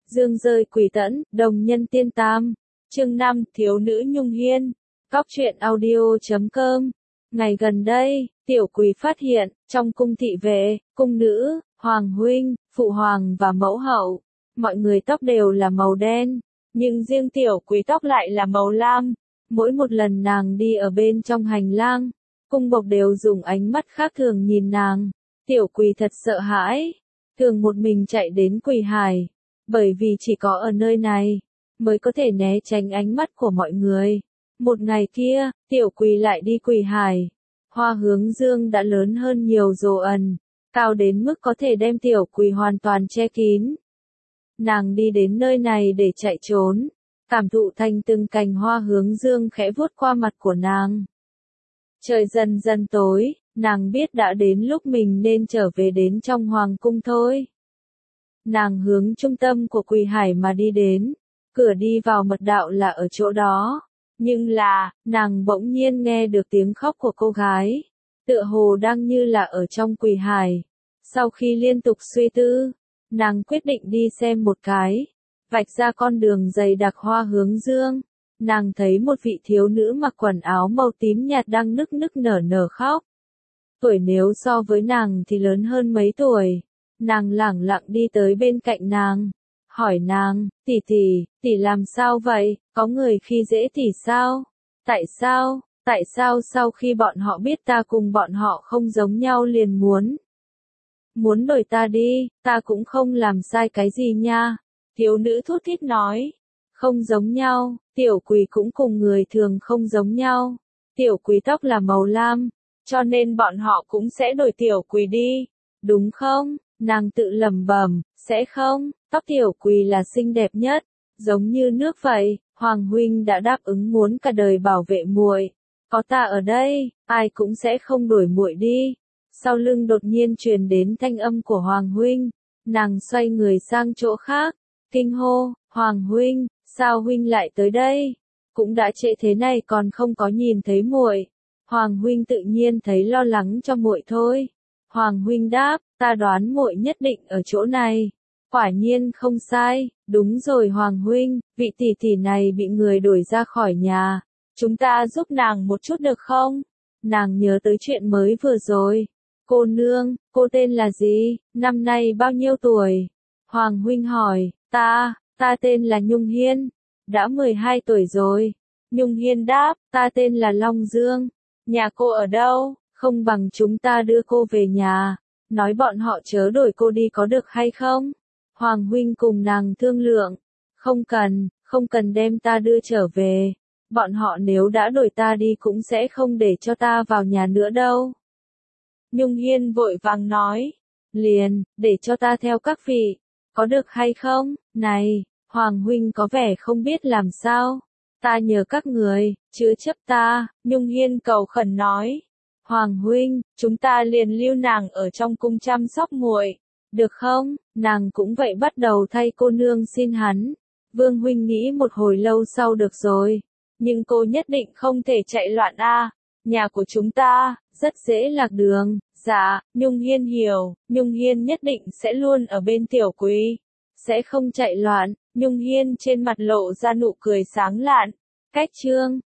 Dương rơi quỷ tẫn, đồng nhân tiên tam. Chương 5, thiếu nữ Nhung Hiên. Cóc truyện audio.com. Ngày gần đây, tiểu quý phát hiện, trong cung thị vệ, cung nữ, hoàng huynh, phụ hoàng và mẫu hậu, mọi người tóc đều là màu đen, nhưng riêng tiểu quý tóc lại là màu lam. Mỗi một lần nàng đi ở bên trong hành lang, cung bộc đều dùng ánh mắt khác thường nhìn nàng. Tiểu quý thật sợ hãi, thường một mình chạy đến Quỷ Hải, bởi vì chỉ có ở nơi này mới có thể né tránh ánh mắt của mọi người. Một ngày kia, tiểu quý lại đi Quỷ Hải. Hoa hướng dương đã lớn hơn nhiều Dồ Ẩn, cao đến mức có thể đem tiểu quý hoàn toàn che kín. Nàng đi đến nơi này để chạy trốn, cảm thụ thành từng cành hoa hướng dương khẽ vuốt qua mặt của nàng. Trời dần dần tối, nàng biết đã đến lúc mình nên trở về đến trong hoàng cung thôi. Nàng hướng trung tâm của Quỷ Hải mà đi đến, cửa đi vào mật đạo là ở chỗ đó. Nhưng là, nàng bỗng nhiên nghe được tiếng khóc của cô gái, tựa hồ đang như là ở trong Quỷ Hải. Sau khi liên tục suy tư, nàng quyết định đi xem một cái, vạch ra con đường dày đặc hoa hướng dương. Nàng thấy một vị thiếu nữ mặc quần áo màu tím nhạt đang nức nức nở nở khóc. Tuổi nếu so với nàng thì lớn hơn mấy tuổi. Nàng lẳng lặng đi tới bên cạnh nàng, hỏi nàng, tỷ làm sao vậy, có người khi dễ tỷ sao? Tại sao sau khi bọn họ biết ta cùng bọn họ không giống nhau liền muốn đuổi ta đi, ta cũng không làm sai cái gì nha. Thiếu nữ thút thít nói, không giống nhau, tiểu quý cũng cùng người thường không giống nhau. Tiểu quý tóc là màu lam, cho nên bọn họ cũng sẽ đuổi tiểu quý đi, đúng không? Nàng tự lẩm bẩm, sẽ không, tóc tiểu quý là xinh đẹp nhất, giống như nước vậy. Hoàng huynh đã đáp ứng muốn cả đời bảo vệ muội, có ta ở đây, ai cũng sẽ không đuổi muội đi. Sau lưng đột nhiên truyền đến thanh âm của Hoàng huynh, nàng xoay người sang chỗ khác, kinh hô, Hoàng huynh, sao huynh lại tới đây? Cũng đã trễ thế này còn không có nhìn thấy muội. Hoàng huynh tự nhiên thấy lo lắng cho muội thôi. Hoàng huynh đáp, ta đoán muội nhất định ở chỗ này. Quả nhiên không sai, đúng rồi Hoàng huynh, vị tỷ tỷ này bị người đuổi ra khỏi nhà. Chúng ta giúp nàng một chút được không? Nàng nhớ tới chuyện mới vừa rồi. Cô nương, cô tên là gì? Năm nay bao nhiêu tuổi? Hoàng huynh hỏi, ta tên là Nhung Hiên. Đã 12 tuổi rồi. Nhung Hiên đáp, ta tên là Long Dương. Nhà cô ở đâu? Không bằng chúng ta đưa cô về nhà. Nói bọn họ chớ đuổi cô đi có được hay không? Hoàng huynh cùng nàng thương lượng. Không cần đem ta đưa trở về. Bọn họ nếu đã đuổi ta đi cũng sẽ không để cho ta vào nhà nữa đâu. Nhung Hiên vội vàng nói. Liền, để cho ta theo các vị. Có được hay không? Này, Hoàng huynh có vẻ không biết làm sao. Ta nhờ các người, chữa chấp ta. Nhung Hiên cầu khẩn nói. Hoàng huynh, chúng ta liền lưu nàng ở trong cung chăm sóc muội, được không? Nàng cũng vậy bắt đầu thay cô nương xin hắn. Vương huynh nghĩ một hồi lâu sau được rồi. Nhưng cô nhất định không thể chạy loạn a. Nhà của chúng ta, rất dễ lạc đường. Dạ, Nhung Hiên hiểu, Nhung Hiên nhất định sẽ luôn ở bên tiểu quý. Sẽ không chạy loạn, Nhung Hiên trên mặt lộ ra nụ cười sáng lạn. Cách chương